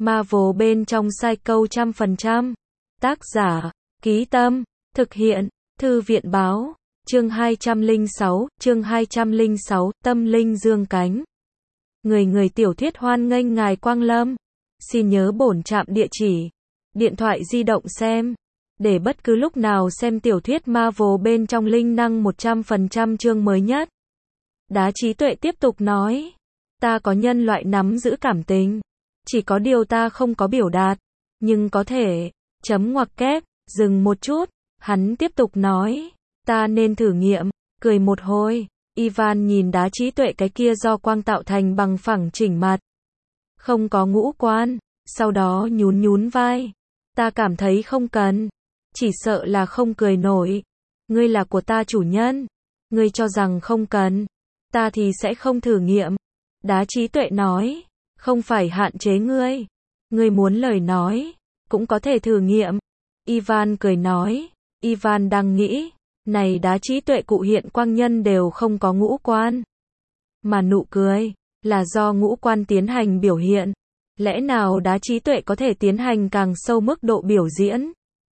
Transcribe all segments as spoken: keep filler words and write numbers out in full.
Marvel bên trong Psycho trăm phần trăm. Tác giả, Ký Tâm, thực hiện, Thư viện Báo, chương hai trăm lẻ sáu, chương hai trăm lẻ sáu, Tâm linh dương cánh. Người người tiểu thuyết hoan nghênh ngài Quang Lâm. Xin nhớ bổn trạm địa chỉ, điện thoại di động xem, để bất cứ lúc nào xem tiểu thuyết Marvel bên trong linh năng một trăm phần trăm chương mới nhất. Đá trí tuệ tiếp tục nói, ta có nhân loại nắm giữ cảm tình, chỉ có điều ta không có biểu đạt, nhưng có thể, chấm ngoặc kép, dừng một chút, hắn tiếp tục nói, ta nên thử nghiệm, cười một hồi, Ivan nhìn đá trí tuệ cái kia do quang tạo thành bằng phẳng chỉnh mặt, không có ngũ quan, sau đó nhún nhún vai, ta cảm thấy không cần, chỉ sợ là không cười nổi, ngươi là của ta chủ nhân, ngươi cho rằng không cần, ta thì sẽ không thử nghiệm, đá trí tuệ nói, không phải hạn chế ngươi, ngươi muốn lời nói, cũng có thể thử nghiệm, Ivan cười nói, Ivan đang nghĩ, này đá trí tuệ cụ hiện quang nhân đều không có ngũ quan, mà nụ cười, là do ngũ quan tiến hành biểu hiện, lẽ nào đá trí tuệ có thể tiến hành càng sâu mức độ biểu diễn?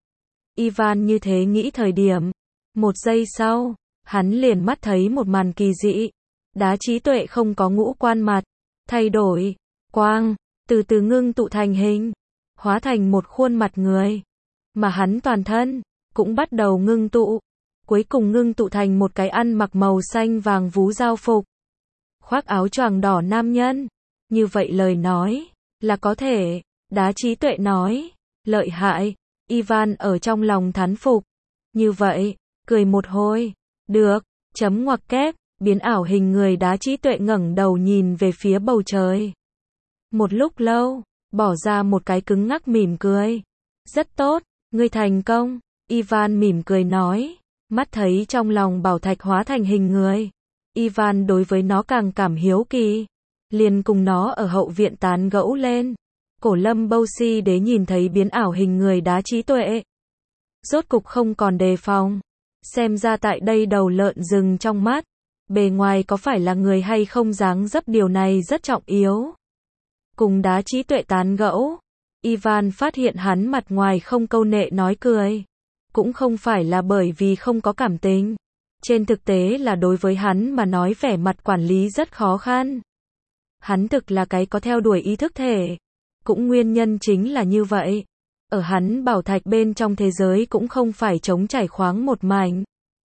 Ivan như thế nghĩ thời điểm, một giây sau, hắn liền mắt thấy một màn kỳ dị, đá trí tuệ không có ngũ quan mặt, thay đổi, quang, từ từ ngưng tụ thành hình, hóa thành một khuôn mặt người, mà hắn toàn thân, cũng bắt đầu ngưng tụ, cuối cùng ngưng tụ thành một cái ăn mặc màu xanh vàng vú giao phục, khoác áo choàng đỏ nam nhân, như vậy lời nói, là có thể, đá trí tuệ nói, lợi hại, Ivan ở trong lòng thán phục, như vậy, cười một hồi, được, chấm ngoặc kép, biến ảo hình người đá trí tuệ ngẩng đầu nhìn về phía bầu trời. Một lúc lâu, bỏ ra một cái cứng ngắc mỉm cười. Rất tốt, ngươi thành công, Ivan mỉm cười nói, mắt thấy trong lòng bảo thạch hóa thành hình người. Ivan đối với nó càng cảm hiếu kỳ, liền cùng nó ở hậu viện tán gẫu lên. Cổ Lâm Bâu Si Đế nhìn thấy biến ảo hình người đá trí tuệ, rốt cục không còn đề phòng, xem ra tại đây đầu lợn rừng trong mắt, bề ngoài có phải là người hay không dáng dấp điều này rất trọng yếu. Cùng đá trí tuệ tán gẫu, Ivan phát hiện hắn mặt ngoài không câu nệ nói cười, cũng không phải là bởi vì không có cảm tình, trên thực tế là đối với hắn mà nói vẻ mặt quản lý rất khó khăn. Hắn thực là cái có theo đuổi ý thức thể, cũng nguyên nhân chính là như vậy. Ở hắn bảo thạch bên trong thế giới cũng không phải trống trải khoáng một mảnh,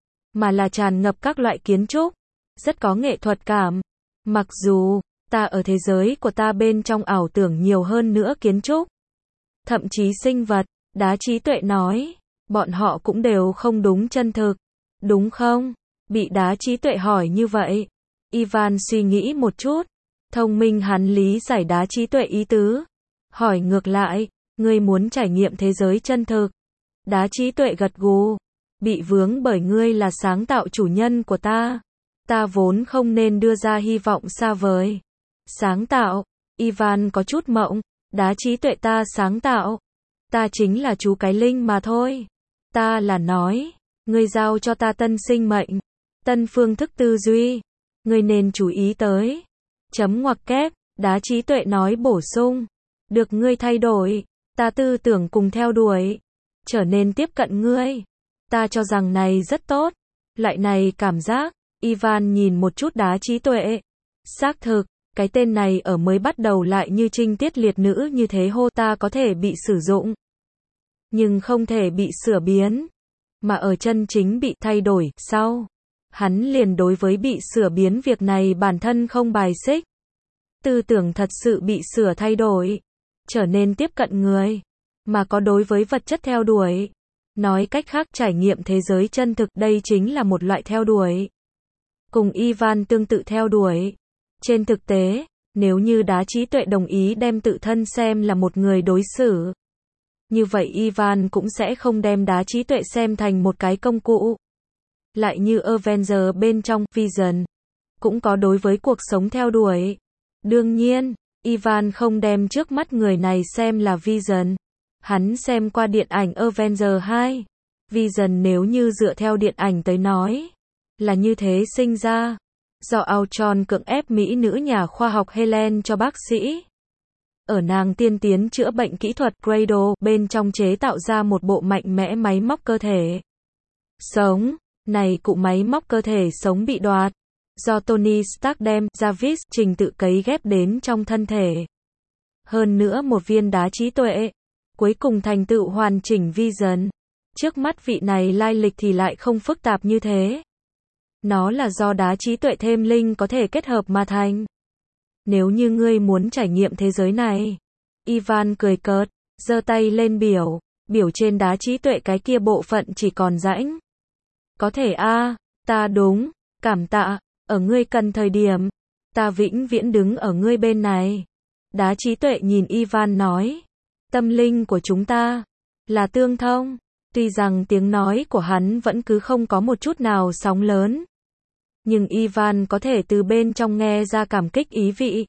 mà là tràn ngập các loại kiến trúc, rất có nghệ thuật cảm. Mặc dù, ta ở thế giới của ta bên trong ảo tưởng nhiều hơn nữa kiến trúc, thậm chí sinh vật, đá trí tuệ nói, bọn họ cũng đều không đúng chân thực, đúng không? Bị đá trí tuệ hỏi như vậy, Ivan suy nghĩ một chút, thông minh hắn lý giải đá trí tuệ ý tứ, hỏi ngược lại, ngươi muốn trải nghiệm thế giới chân thực. Đá trí tuệ gật gù, bị vướng bởi ngươi là sáng tạo chủ nhân của ta, ta vốn không nên đưa ra hy vọng xa vời. Sáng tạo, Ivan có chút mộng, đá trí tuệ ta sáng tạo, ta chính là chú cái linh mà thôi. Ta là nói, ngươi giao cho ta tân sinh mệnh, tân phương thức tư duy, ngươi nên chú ý tới. Chấm ngoặc kép, đá trí tuệ nói bổ sung, được ngươi thay đổi, ta tư tưởng cùng theo đuổi, trở nên tiếp cận ngươi. Ta cho rằng này rất tốt, loại này cảm giác, Ivan nhìn một chút đá trí tuệ. Xác thực, cái tên này ở mới bắt đầu lại như trinh tiết liệt nữ như thế hô ta có thể bị sử dụng, nhưng không thể bị sửa biến, mà ở chân chính bị thay đổi sau, hắn liền đối với bị sửa biến việc này bản thân không bài xích. Tư tưởng thật sự bị sửa thay đổi, trở nên tiếp cận người, mà có đối với vật chất theo đuổi. Nói cách khác trải nghiệm thế giới chân thực đây chính là một loại theo đuổi. Cùng Ivan tương tự theo đuổi. Trên thực tế, nếu như đá trí tuệ đồng ý đem tự thân xem là một người đối xử, như vậy Ivan cũng sẽ không đem đá trí tuệ xem thành một cái công cụ. Lại như Avenger bên trong Vision, cũng có đối với cuộc sống theo đuổi. Đương nhiên, Ivan không đem trước mắt người này xem là Vision. Hắn xem qua điện ảnh Avenger hai. Vision nếu như dựa theo điện ảnh tới nói, là như thế sinh ra. Do Ultron cưỡng ép mỹ nữ nhà khoa học Helen cho bác sĩ. ở nàng tiên tiến chữa bệnh kỹ thuật Cradle bên trong chế tạo ra một bộ mạnh mẽ máy móc cơ thể sống. Này cụ máy móc cơ thể sống bị đoạt, do Tony Stark đem Jarvis trình tự cấy ghép đến trong thân thể. Hơn nữa một viên đá trí tuệ, cuối cùng thành tựu hoàn chỉnh Vision. Trước mắt vị này lai lịch thì lại không phức tạp như thế. Nó là do đá trí tuệ thêm linh có thể kết hợp mà thành. Nếu như ngươi muốn trải nghiệm thế giới này, Ivan cười cợt, giơ tay lên biểu, biểu trên đá trí tuệ cái kia bộ phận chỉ còn rãnh. Có thể a, à, ta đúng, cảm tạ, ở ngươi cần thời điểm, ta vĩnh viễn đứng ở ngươi bên này. Đá trí tuệ nhìn Ivan nói, tâm linh của chúng ta là tương thông. Tuy rằng tiếng nói của hắn vẫn cứ không có một chút nào sóng lớn, nhưng Ivan có thể từ bên trong nghe ra cảm kích ý vị.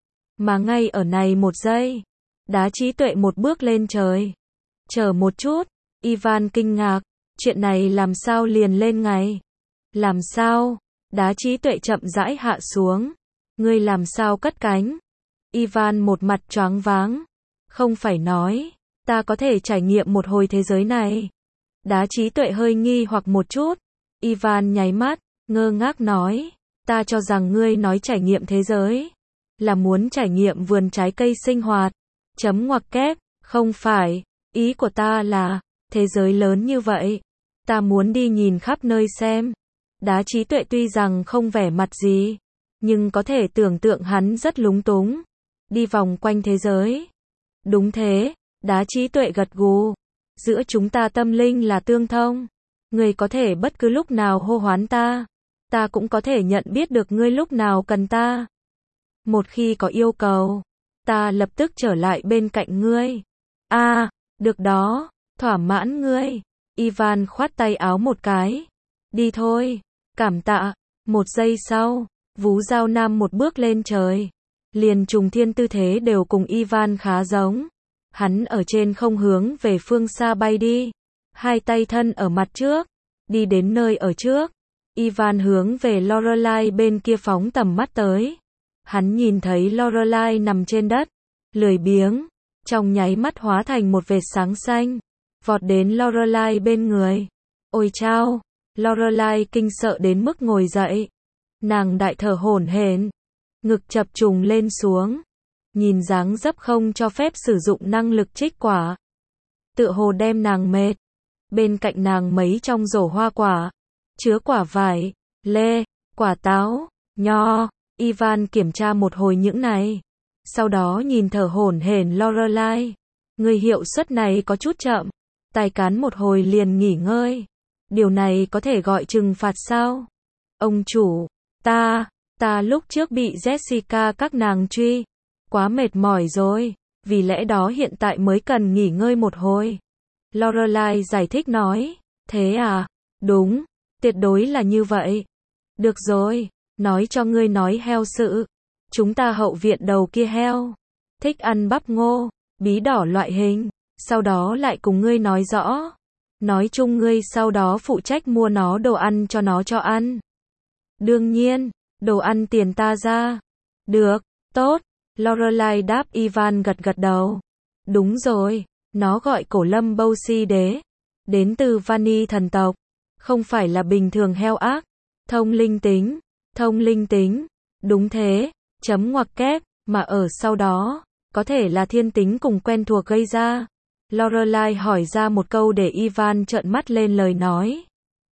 Mà ngay ở này một giây, đá trí tuệ một bước lên trời. Chờ một chút, Ivan kinh ngạc, chuyện này làm sao liền lên ngày? Làm sao? Đá trí tuệ chậm rãi hạ xuống. Ngươi làm sao cất cánh? Ivan một mặt choáng váng. Không phải nói, ta có thể trải nghiệm một hồi thế giới này. Đá trí tuệ hơi nghi hoặc một chút. Ivan nháy mắt, ngơ ngác nói, ta cho rằng ngươi nói trải nghiệm thế giới là muốn trải nghiệm vườn trái cây sinh hoạt. Chấm ngoặc kép, không phải, ý của ta là, thế giới lớn như vậy, ta muốn đi nhìn khắp nơi xem. Đá trí tuệ tuy rằng không vẻ mặt gì, nhưng có thể tưởng tượng hắn rất lúng túng. Đi vòng quanh thế giới. Đúng thế, đá trí tuệ gật gù. Giữa chúng ta tâm linh là tương thông. Ngươi có thể bất cứ lúc nào hô hoán ta. Ta cũng có thể nhận biết được ngươi lúc nào cần ta. Một khi có yêu cầu, ta lập tức trở lại bên cạnh ngươi. A, à, được đó, thỏa mãn ngươi. Ivan khoát tay áo một cái. Đi thôi, cảm tạ. Một giây sau, Vú Giao Nam một bước lên trời. Liền trùng thiên tư thế đều cùng Ivan khá giống. Hắn ở trên không hướng về phương xa bay đi. Hai tay thân ở mặt trước. Đi đến nơi ở trước. Ivan hướng về Lorelai bên kia phóng tầm mắt tới. Hắn nhìn thấy Lorelai nằm trên đất, lười biếng, trong nháy mắt hóa thành một vệt sáng xanh, vọt đến Lorelai bên người. Ôi chao, Lorelai kinh sợ đến mức ngồi dậy. Nàng đại thở hổn hển, ngực chập trùng lên xuống, nhìn dáng dấp không cho phép sử dụng năng lực trích quả. Tựa hồ đem nàng mệt. Bên cạnh nàng mấy trong rổ hoa quả, chứa quả vải, lê, quả táo, nho. Ivan kiểm tra một hồi những này, sau đó nhìn thở hổn hển Lorelai. Người hiệu suất này có chút chậm, tài cán một hồi liền nghỉ ngơi. Điều này có thể gọi trừng phạt sao? Ông chủ, ta, ta lúc trước bị Jessica các nàng truy, quá mệt mỏi rồi, vì lẽ đó hiện tại mới cần nghỉ ngơi một hồi. Lorelai giải thích nói, thế à? Đúng, tuyệt đối là như vậy. Được rồi. Nói cho ngươi nói heo sự. Chúng ta hậu viện đầu kia heo thích ăn bắp ngô, bí đỏ loại hình. Sau đó lại cùng ngươi nói rõ. Nói chung ngươi sau đó phụ trách mua nó đồ ăn cho nó cho ăn. Đương nhiên, đồ ăn tiền ta ra. Được, tốt. Lorelai đáp Ivan gật gật đầu. Đúng rồi, nó gọi Cổ Lâm Bâu Si Đế. Đến từ Vani thần tộc. Không phải là bình thường heo ác. Thông linh tính. Thông linh tính, đúng thế, chấm ngoặc kép, mà ở sau đó, có thể là thiên tính cùng quen thuộc gây ra. Lorelai hỏi ra một câu để Ivan trợn mắt lên lời nói.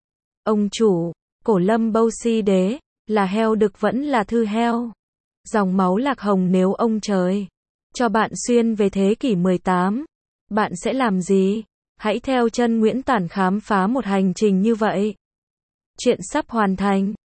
Ông chủ, Cổ Lâm Bâu Si Đế, là heo đực vẫn là thư heo. Dòng máu lạc hồng nếu ông trời cho bạn xuyên về thế kỷ mười tám, bạn sẽ làm gì? Hãy theo chân Nguyễn Tản khám phá một hành trình như vậy. Chuyện sắp hoàn thành.